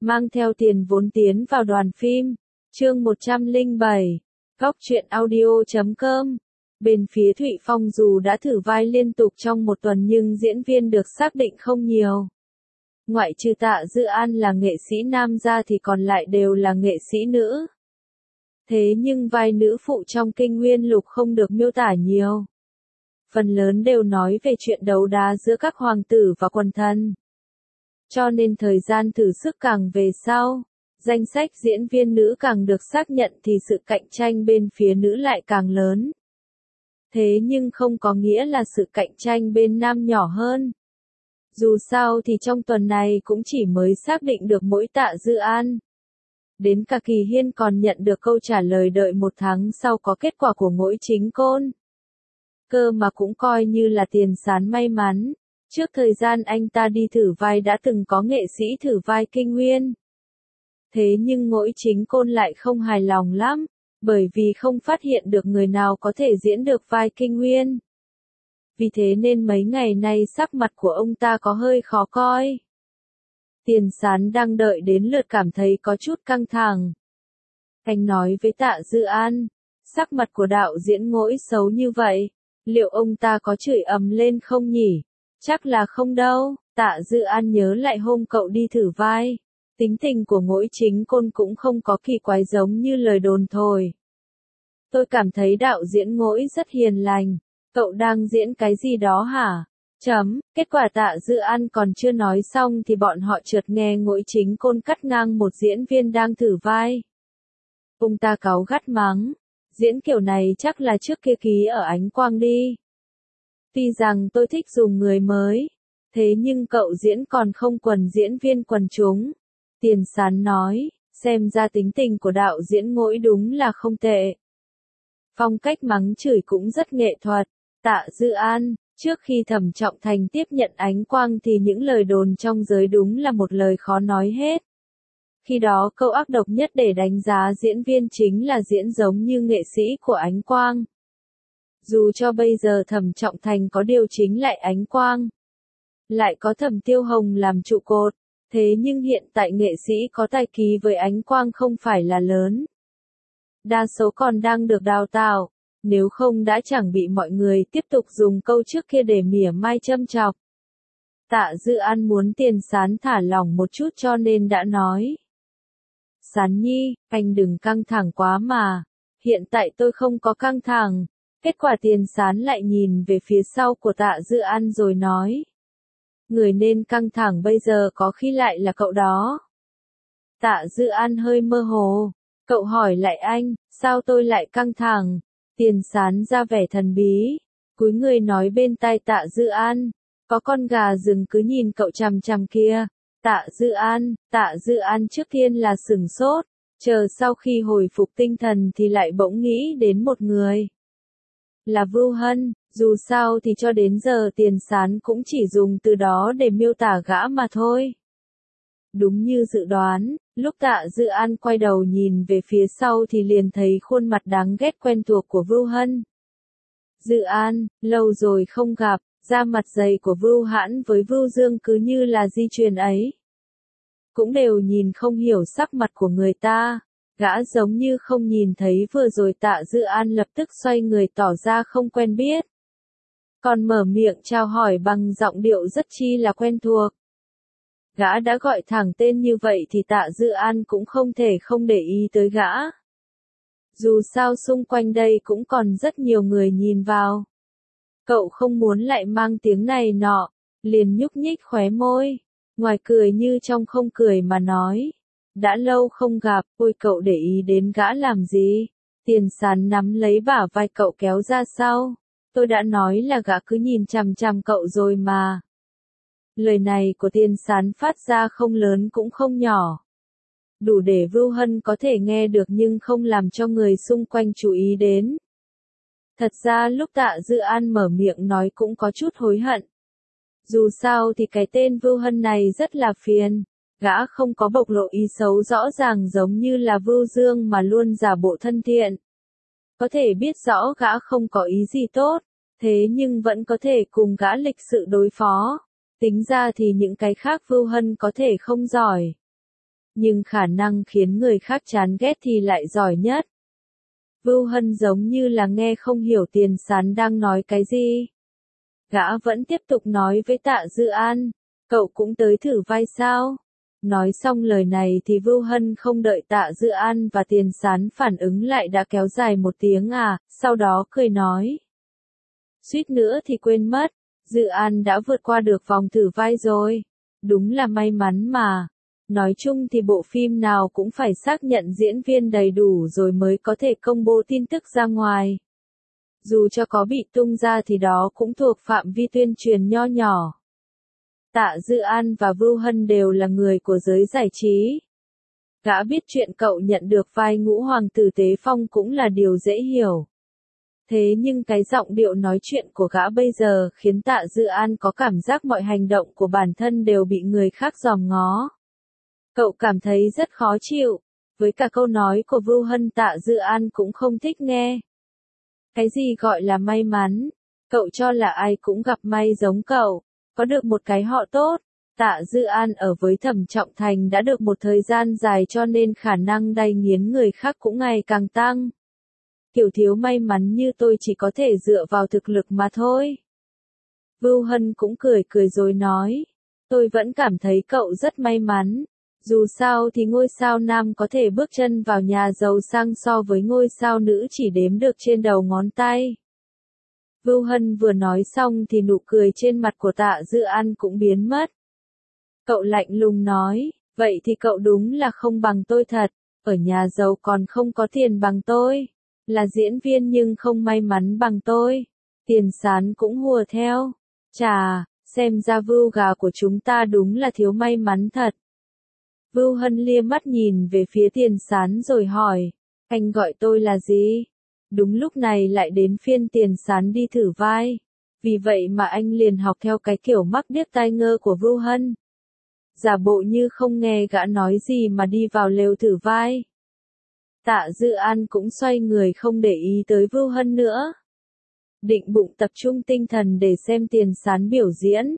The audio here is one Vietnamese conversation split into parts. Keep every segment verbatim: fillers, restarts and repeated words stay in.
mang theo tiền vốn tiến vào đoàn phim. Chương một trăm lẻ bảy, góc truyện audio chấm com. Bên phía Thụy Phong dù đã thử vai liên tục trong một tuần nhưng diễn viên được xác định không nhiều. Ngoại trừ Tạ Dư An là nghệ sĩ nam ra thì còn lại đều là nghệ sĩ nữ. Thế nhưng vai nữ phụ trong Kinh Nguyên Lục không được miêu tả nhiều. Phần lớn đều nói về chuyện đấu đá giữa các hoàng tử và quần thần. Cho nên thời gian thử sức càng về sau, danh sách diễn viên nữ càng được xác nhận thì sự cạnh tranh bên phía nữ lại càng lớn. Thế nhưng không có nghĩa là sự cạnh tranh bên nam nhỏ hơn. Dù sao thì trong tuần này cũng chỉ mới xác định được mỗi Tạ Dư An. Đến cả Kỳ Hiên còn nhận được câu trả lời đợi một tháng sau có kết quả của Ngỗi Chính Côn. Cơ mà cũng coi như là Tiền Sán may mắn. Trước thời gian anh ta đi thử vai đã từng có nghệ sĩ thử vai Kinh Nguyên. Thế nhưng Ngỗi Chính Côn lại không hài lòng lắm, bởi vì không phát hiện được người nào có thể diễn được vai Kinh Nguyên. Vì thế nên mấy ngày nay sắc mặt của ông ta có hơi khó coi. Tiền Sán đang đợi đến lượt cảm thấy có chút căng thẳng. Anh nói với Tạ Dư An, sắc mặt của đạo diễn Ngỗi xấu như vậy, liệu ông ta có chửi ầm lên không nhỉ? Chắc là không đâu. Tạ Dư An nhớ lại hôm cậu đi thử vai. Tính tình của Ngỗi Chính Côn cũng không có kỳ quái giống như lời đồn thổi. Tôi cảm thấy đạo diễn Ngỗi rất hiền lành. Cậu đang diễn cái gì đó hả? Chấm, kết quả Tạ Dư An còn chưa nói xong thì bọn họ chợt nghe Ngỗi Chính Côn cắt ngang một diễn viên đang thử vai. Ông ta cáu gắt mắng, diễn kiểu này chắc là trước kia ký ở Ánh Quang đi. Tuy rằng tôi thích dùng người mới, thế nhưng cậu diễn còn không quần diễn viên quần chúng. Tiền Sán nói, xem ra tính tình của đạo diễn Ngỗi đúng là không tệ. Phong cách mắng chửi cũng rất nghệ thuật. Tạ Dư An, trước khi Thẩm Trọng Thành tiếp nhận Ánh Quang thì những lời đồn trong giới đúng là một lời khó nói hết. Khi đó câu ác độc nhất để đánh giá diễn viên chính là diễn giống như nghệ sĩ của Ánh Quang. Dù cho bây giờ Thẩm Trọng Thành có điều chính lại Ánh Quang, lại có Thẩm Tiêu Hồng làm trụ cột, thế nhưng hiện tại nghệ sĩ có tài ký với Ánh Quang không phải là lớn. Đa số còn đang được đào tạo, nếu không đã chẳng bị mọi người tiếp tục dùng câu trước kia để mỉa mai châm chọc. Tạ Dư An muốn Tiền Sán thả lỏng một chút cho nên đã nói. Sán nhi, anh đừng căng thẳng quá mà, hiện tại tôi không có căng thẳng. Kết quả Tiền Sán lại nhìn về phía sau của Tạ Dư An rồi nói. Người nên căng thẳng bây giờ có khi lại là cậu đó. Tạ Dư An hơi mơ hồ. Cậu hỏi lại anh, sao tôi lại căng thẳng? Tiền Sán ra vẻ thần bí. Cúi người nói bên tai Tạ Dư An. Có con gà rừng cứ nhìn cậu chằm chằm kia. Tạ Dư An, Tạ Dư An trước tiên là sửng sốt. Chờ sau khi hồi phục tinh thần thì lại bỗng nghĩ đến một người. Là Vưu Hân, dù sao thì cho đến giờ Tiền Sán cũng chỉ dùng từ đó để miêu tả gã mà thôi. Đúng như dự đoán, lúc Tạ Dư An quay đầu nhìn về phía sau thì liền thấy khuôn mặt đáng ghét quen thuộc của Vưu Hân. Dư An, lâu rồi không gặp, da mặt dày của Vưu Hãn với Vưu Dương cứ như là di truyền ấy. Cũng đều nhìn không hiểu sắc mặt của người ta. Gã giống như không nhìn thấy vừa rồi Tạ Dư An lập tức xoay người tỏ ra không quen biết. Còn mở miệng chào hỏi bằng giọng điệu rất chi là quen thuộc. Gã đã gọi thẳng tên như vậy thì Tạ Dư An cũng không thể không để ý tới gã. Dù sao xung quanh đây cũng còn rất nhiều người nhìn vào. Cậu không muốn lại mang tiếng này nọ, liền nhúc nhích khóe môi, ngoài cười như trong không cười mà nói. Đã lâu không gặp, ôi cậu để ý đến gã làm gì? Tiền Sán nắm lấy bả vai cậu kéo ra sau. Tôi đã nói là gã cứ nhìn chằm chằm cậu rồi mà. Lời này của Tiền Sán phát ra không lớn cũng không nhỏ. Đủ để Vưu Hân có thể nghe được nhưng không làm cho người xung quanh chú ý đến. Thật ra lúc Tạ Dư An mở miệng nói cũng có chút hối hận. Dù sao thì cái tên Vưu Hân này rất là phiền. Gã không có bộc lộ ý xấu rõ ràng giống như là Vưu Dương mà luôn giả bộ thân thiện. Có thể biết rõ gã không có ý gì tốt, thế nhưng vẫn có thể cùng gã lịch sự đối phó. Tính ra thì những cái khác Vưu Hân có thể không giỏi. nhưng khả năng khiến người khác chán ghét thì lại giỏi nhất. Vưu Hân giống như là nghe không hiểu Tiền Sán đang nói cái gì. Gã vẫn tiếp tục nói với Tạ Dư An, cậu cũng tới thử vai sao? Nói xong lời này thì Vưu Hân không đợi Tạ Dư An và Tiền Sán phản ứng lại đã kéo dài một tiếng à, sau đó cười nói. Suýt nữa thì quên mất, Dư An đã vượt qua được vòng thử vai rồi. Đúng là may mắn mà. Nói chung thì bộ phim nào cũng phải xác nhận diễn viên đầy đủ rồi mới có thể công bố tin tức ra ngoài. Dù cho có bị tung ra thì đó cũng thuộc phạm vi tuyên truyền nho nhỏ. Tạ Dư An và Vưu Hân đều là người của giới giải trí. Gã biết chuyện cậu nhận được vai Ngũ Hoàng tử Tế Phong cũng là điều dễ hiểu. Thế nhưng cái giọng điệu nói chuyện của gã bây giờ khiến Tạ Dư An có cảm giác mọi hành động của bản thân đều bị người khác dòm ngó. Cậu cảm thấy rất khó chịu, với cả câu nói của Vưu Hân Tạ Dư An cũng không thích nghe. Cái gì gọi là may mắn? Cậu cho là ai cũng gặp may giống cậu, có được một cái họ tốt. Tạ Dư An ở với Thẩm Trọng Thành đã được một thời gian dài cho nên khả năng đay nghiến người khác cũng ngày càng tăng. Kiểu thiếu may mắn như tôi chỉ có thể dựa vào thực lực mà thôi. Vưu Hân cũng cười cười rồi nói, tôi vẫn cảm thấy cậu rất may mắn. Dù sao thì ngôi sao nam có thể bước chân vào nhà giàu sang so với ngôi sao nữ chỉ đếm được trên đầu ngón tay. Vưu Hân vừa nói xong thì nụ cười trên mặt của Tạ Dư An cũng biến mất. Cậu lạnh lùng nói, vậy thì cậu đúng là không bằng tôi thật, ở nhà giàu còn không có tiền bằng tôi, là diễn viên nhưng không may mắn bằng tôi. Tiền Sán cũng hùa theo, chà, xem ra Vưu gà của chúng ta đúng là thiếu may mắn thật. Vưu Hân lia mắt nhìn về phía Tiền Sán rồi hỏi, anh gọi tôi là gì? Đúng lúc này lại đến phiên Tiền Sán đi thử vai. Vì vậy mà anh liền học theo cái kiểu mắc điếc tai ngơ của Vưu Hân. Giả bộ như không nghe gã nói gì mà đi vào lều thử vai. Tạ Dư An cũng xoay người không để ý tới Vưu Hân nữa. Định bụng tập trung tinh thần để xem Tiền Sán biểu diễn.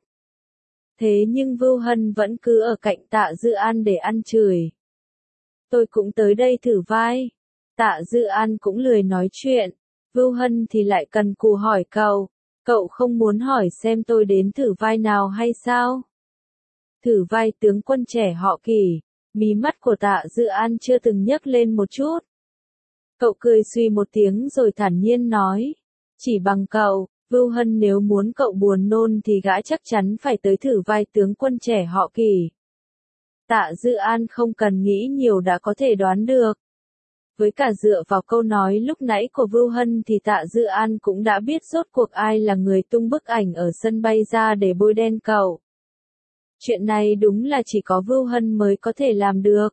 Thế nhưng Vưu Hân vẫn cứ ở cạnh Tạ Dư An để ăn chửi. Tôi cũng tới đây thử vai. Tạ Dư An cũng lười nói chuyện. Vưu Hân thì lại cần cù hỏi cậu. Cậu không muốn hỏi xem tôi đến thử vai nào hay sao? Thử vai tướng quân trẻ họ Kỷ. Mí mắt của Tạ Dư An chưa từng nhấc lên một chút. Cậu cười suy một tiếng rồi thản nhiên nói. Chỉ bằng cậu, Vưu Hân nếu muốn cậu buồn nôn thì gã chắc chắn phải tới thử vai tướng quân trẻ họ Kỷ. Tạ Dư An không cần nghĩ nhiều đã có thể đoán được. Với cả dựa vào câu nói lúc nãy của Vưu Hân thì Tạ Dư An cũng đã biết rốt cuộc ai là người tung bức ảnh ở sân bay ra để bôi đen cậu. Chuyện này đúng là chỉ có Vưu Hân mới có thể làm được.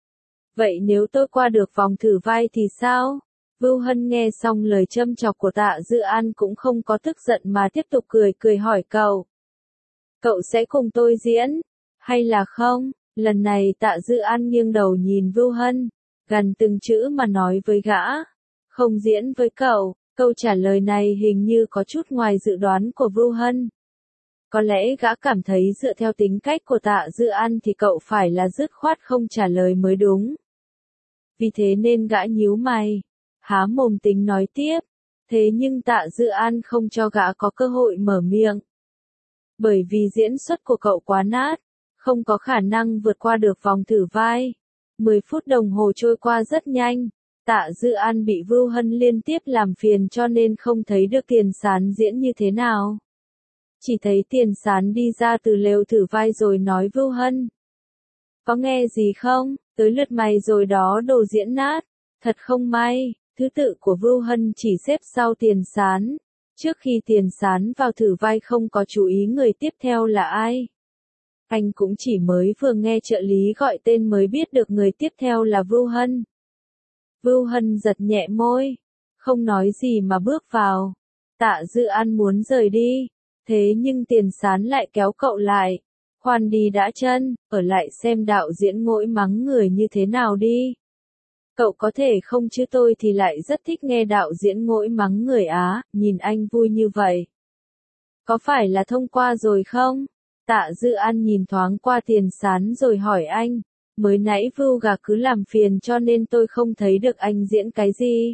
Vậy nếu tôi qua được vòng thử vai thì sao? Vưu Hân nghe xong lời châm chọc của Tạ Dư An cũng không có tức giận mà tiếp tục cười cười hỏi cậu. Cậu sẽ cùng tôi diễn? Hay là không? Lần này Tạ Dư An nghiêng đầu nhìn Vưu Hân, gần từng chữ mà nói với gã. Không diễn với cậu. Câu trả lời này hình như có chút ngoài dự đoán của Vưu Hân. Có lẽ gã cảm thấy dựa theo tính cách của Tạ Dư An thì cậu phải là dứt khoát không trả lời mới đúng. Vì thế nên gã nhíu mày, há mồm tính nói tiếp. Thế nhưng Tạ Dư An không cho gã có cơ hội mở miệng. Bởi vì diễn xuất của cậu quá nát, không có khả năng vượt qua được vòng thử vai. mười phút đồng hồ trôi qua rất nhanh. Tạ Dư An bị Vưu Hân liên tiếp làm phiền cho nên không thấy được Tiền Sán diễn như thế nào. Chỉ thấy Tiền Sán đi ra từ lều thử vai rồi nói Vưu Hân. Có nghe gì không? Tới lượt mày rồi đó đồ diễn nát. Thật không may, thứ tự của Vưu Hân chỉ xếp sau Tiền Sán. Trước khi Tiền Sán vào thử vai không có chú ý người tiếp theo là ai. Anh cũng chỉ mới vừa nghe trợ lý gọi tên mới biết được người tiếp theo là Vưu Hân. Vưu Hân giật nhẹ môi, không nói gì mà bước vào. Tạ Dư An muốn rời đi, thế nhưng Tiền Sán lại kéo cậu lại. Khoan đi đã chân, ở lại xem đạo diễn ngỗi mắng người như thế nào đi. Cậu có thể không chứ tôi thì lại rất thích nghe đạo diễn ngỗi mắng người Á, nhìn anh vui như vậy. Có phải là thông qua rồi không? Tạ Dư An nhìn thoáng qua Tiền Sán rồi hỏi anh, mới nãy Vưu Gà cứ làm phiền cho nên tôi không thấy được anh diễn cái gì.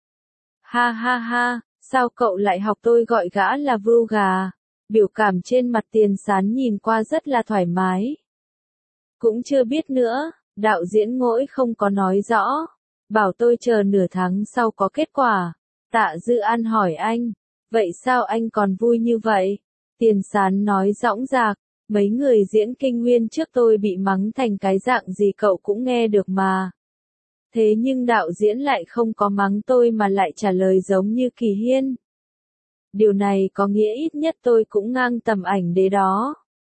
Ha ha ha, sao cậu lại học tôi gọi gã là Vưu Gà? Biểu cảm trên mặt Tiền Sán nhìn qua rất là thoải mái. Cũng chưa biết nữa, đạo diễn Ngỗi không có nói rõ. Bảo tôi chờ nửa tháng sau có kết quả. Tạ Dư An hỏi anh, vậy sao anh còn vui như vậy? Tiền Sán nói dõng dạc, mấy người diễn Kinh Nguyên trước tôi bị mắng thành cái dạng gì cậu cũng nghe được mà. Thế nhưng đạo diễn lại không có mắng tôi mà lại trả lời giống như Kỳ Hiên. Điều này có nghĩa ít nhất tôi cũng ngang tầm ảnh đế đó.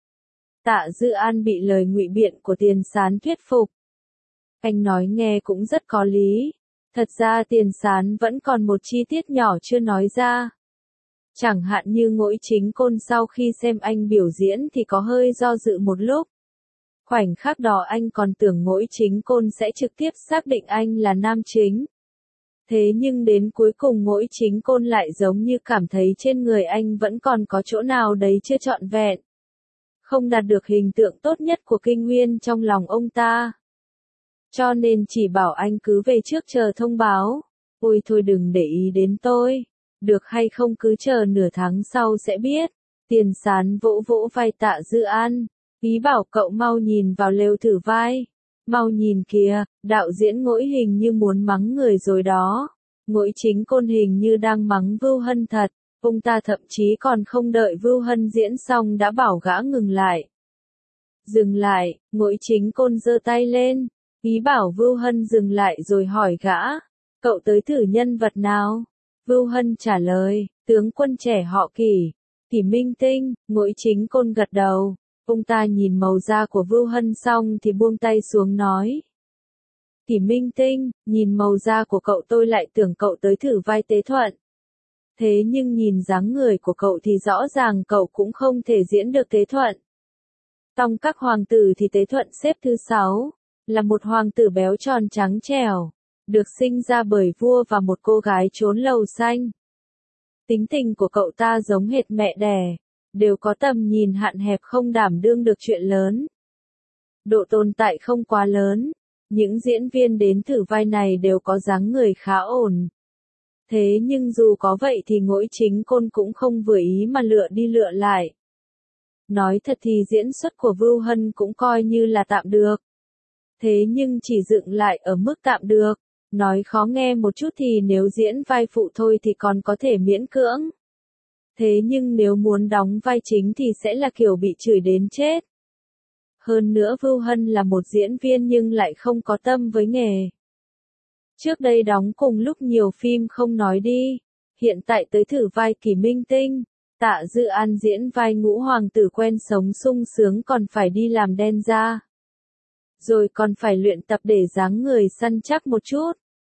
Tạ Dư An bị lời ngụy biện của Tiền Sán thuyết phục. Anh nói nghe cũng rất có lý. Thật ra Tiền Sán vẫn còn một chi tiết nhỏ chưa nói ra. Chẳng hạn như Ngỗi Chính Côn sau khi xem anh biểu diễn thì có hơi do dự một lúc. Khoảnh khắc đó anh còn tưởng Ngỗi Chính Côn sẽ trực tiếp xác định anh là nam chính. Thế nhưng đến cuối cùng Ngỗi Chính Côn lại giống như cảm thấy trên người anh vẫn còn có chỗ nào đấy chưa trọn vẹn. Không đạt được hình tượng tốt nhất của Kinh Nguyên trong lòng ông ta. Cho nên chỉ bảo anh cứ về trước chờ thông báo. Ôi thôi đừng để ý đến tôi. Được hay không cứ chờ nửa tháng sau sẽ biết. Tiền Sán vỗ vỗ vai Tạ Dư An. Ý bảo cậu mau nhìn vào lều thử vai. Mau nhìn kìa, đạo diễn Ngỗi hình như muốn mắng người rồi đó. Ngỗi Chính Côn hình như đang mắng Vưu Hân thật. Ông ta thậm chí còn không đợi Vưu Hân diễn xong đã bảo gã ngừng lại. Dừng lại, Ngỗi Chính Côn giơ tay lên. Ý bảo Vưu Hân dừng lại rồi hỏi gã. Cậu tới thử nhân vật nào? Vưu Hân trả lời, tướng quân trẻ họ Kỷ. Kỷ Minh Tinh. Ngỗi Chính Côn gật đầu. Ông ta nhìn màu da của Vưu Hân xong thì buông tay xuống nói. Kỷ Minh Tinh, nhìn màu da của cậu tôi lại tưởng cậu tới thử vai Tế Thuận. Thế nhưng nhìn dáng người của cậu thì rõ ràng cậu cũng không thể diễn được Tế Thuận. Trong các hoàng tử thì Tế Thuận xếp thứ sáu, là một hoàng tử béo tròn trắng trẻo, được sinh ra bởi vua và một cô gái trốn lầu xanh. Tính tình của cậu ta giống hệt mẹ đẻ, đều có tầm nhìn hạn hẹp không đảm đương được chuyện lớn. Độ tồn tại không quá lớn, những diễn viên đến thử vai này đều có dáng người khá ổn. Thế nhưng dù có vậy thì Ngỗi Chính Côn cũng không vừa ý mà lựa đi lựa lại. Nói thật thì diễn xuất của Vưu Hân cũng coi như là tạm được. Thế nhưng chỉ dựng lại ở mức tạm được. Nói khó nghe một chút thì nếu diễn vai phụ thôi thì còn có thể miễn cưỡng. Thế nhưng nếu muốn đóng vai chính thì sẽ là kiểu bị chửi đến chết. Hơn nữa Vưu Hân là một diễn viên nhưng lại không có tâm với nghề. Trước đây đóng cùng lúc nhiều phim không nói đi. Hiện tại tới thử vai Kỷ Minh Tinh. Tạ Dư An diễn vai ngũ hoàng tử quen sống sung sướng còn phải đi làm đen da. Rồi còn phải luyện tập để dáng người săn chắc một chút.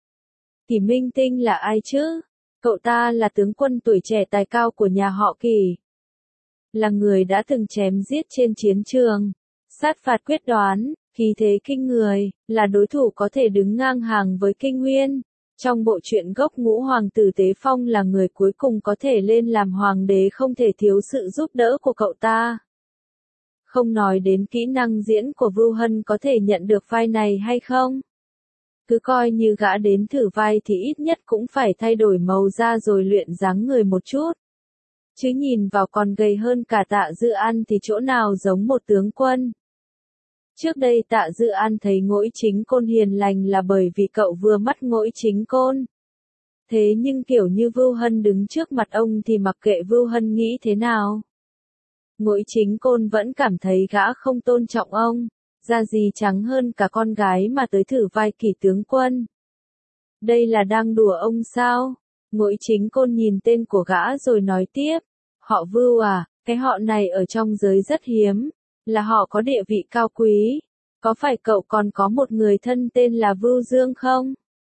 Kỷ Minh Tinh là ai chứ? Cậu ta là tướng quân tuổi trẻ tài cao của nhà họ Kỷ. Là người đã từng chém giết trên chiến trường. Sát phạt quyết đoán, khí thế kinh người, là đối thủ có thể đứng ngang hàng với Kinh Nguyên. Trong bộ truyện gốc ngũ hoàng tử Tế Phong là người cuối cùng có thể lên làm hoàng đế không thể thiếu sự giúp đỡ của cậu ta. Không nói đến kỹ năng diễn của Vưu Hân có thể nhận được vai này hay không. Cứ coi như gã đến thử vai thì ít nhất cũng phải thay đổi màu da rồi luyện dáng người một chút. Chứ nhìn vào còn gầy hơn cả Tạ Dư An thì chỗ nào giống một tướng quân. Trước đây Tạ Dư An thấy Ngỗi Chính Côn hiền lành là bởi vì cậu vừa mắt Ngỗi Chính Côn. Thế nhưng kiểu như Vưu Hân đứng trước mặt ông thì mặc kệ Vưu Hân nghĩ thế nào. Ngỗi Chính Côn vẫn cảm thấy gã không tôn trọng ông, da gì trắng hơn cả con gái mà tới thử vai Kỷ tướng quân. Đây là đang đùa ông sao? Ngỗi Chính Côn nhìn tên của gã rồi nói tiếp, họ Vưu à, cái họ này ở trong giới rất hiếm, là họ có địa vị cao quý. Có phải cậu còn có một người thân tên là Vưu Dương không?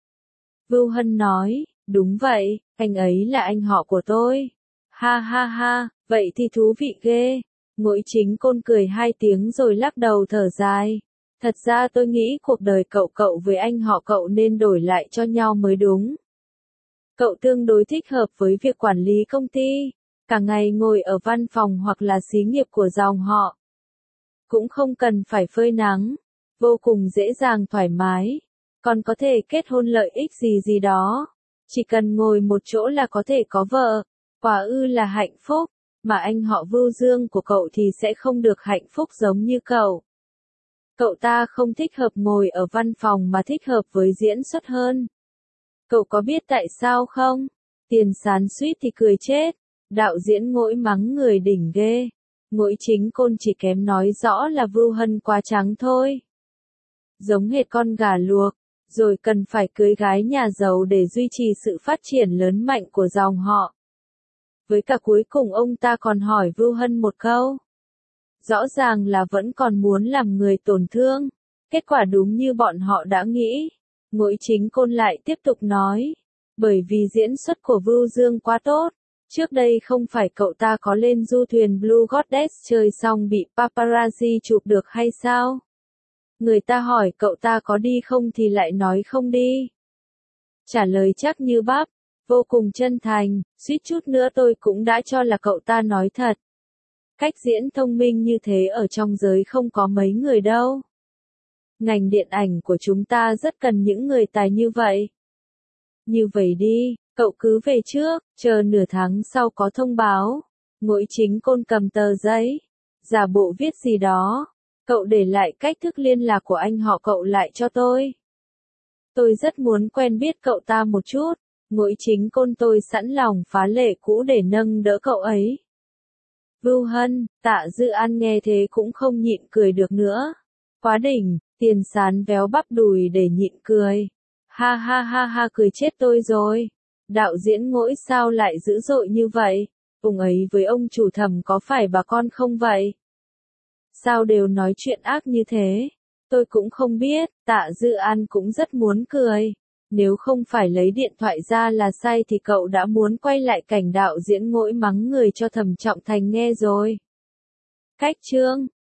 Vưu Hân nói, đúng vậy, anh ấy là anh họ của tôi. Ha ha ha, vậy thì thú vị ghê. Ngỗi Chính Côn cười hai tiếng rồi lắc đầu thở dài. Thật ra tôi nghĩ cuộc đời cậu cậu với anh họ cậu nên đổi lại cho nhau mới đúng. Cậu tương đối thích hợp với việc quản lý công ty, cả ngày ngồi ở văn phòng hoặc là xí nghiệp của dòng họ. Cũng không cần phải phơi nắng. vô cùng dễ dàng thoải mái, còn có thể kết hôn lợi ích gì gì đó. Chỉ cần ngồi một chỗ là có thể có vợ, quả ư là hạnh phúc, mà anh họ Vưu Dương của cậu thì sẽ không được hạnh phúc giống như cậu. Cậu ta không thích hợp ngồi ở văn phòng mà thích hợp với diễn xuất hơn. Cậu có biết tại sao không? Tiền Sán suýt thì cười chết. Đạo diễn Ngỗi mắng người đỉnh ghê. Ngỗi chính Côn chỉ kém nói rõ là Vưu Hân quá trắng thôi. Giống hệt con gà luộc, rồi cần phải cưới gái nhà giàu để duy trì sự phát triển lớn mạnh của dòng họ. Với cả cuối cùng ông ta còn hỏi Vưu Hân một câu. Rõ ràng là vẫn còn muốn làm người tổn thương. Kết quả đúng như bọn họ đã nghĩ. Ngỗi chính Côn lại tiếp tục nói. Bởi vì diễn xuất của Vưu Dương quá tốt. Trước đây không phải cậu ta có lên du thuyền Blue Goddess chơi xong bị paparazzi chụp được hay sao? Người ta hỏi cậu ta có đi không thì lại nói không đi. Trả lời chắc như bắp, vô cùng chân thành, suýt chút nữa tôi cũng đã cho là cậu ta nói thật. Cách diễn thông minh như thế ở trong giới không có mấy người đâu. Ngành điện ảnh của chúng ta rất cần những người tài như vậy. Như vậy đi, cậu cứ về trước, chờ nửa tháng sau có thông báo. Ngỗi chính Côn cầm tờ giấy, giả bộ viết gì đó. Cậu để lại cách thức liên lạc của anh họ cậu lại cho tôi. Tôi rất muốn quen biết cậu ta một chút. Ngỗi chính Côn tôi sẵn lòng phá lệ cũ để nâng đỡ cậu ấy. Vưu Hân, Tạ Dư An nghe thế cũng không nhịn cười được nữa. Quá đỉnh, Tiền Sán véo bắp đùi để nhịn cười. Ha ha ha ha cười chết tôi rồi. Đạo diễn Ngỗi sao lại dữ dội như vậy? Ông ấy với ông chủ thẩm có phải bà con không vậy? Sao đều nói chuyện ác như thế? Tôi cũng không biết, Tạ Dư An cũng rất muốn cười. Nếu không phải lấy điện thoại ra là sai thì cậu đã muốn quay lại cảnh đạo diễn Ngỗi mắng người cho Thẩm Trọng Thành nghe rồi. Cách chương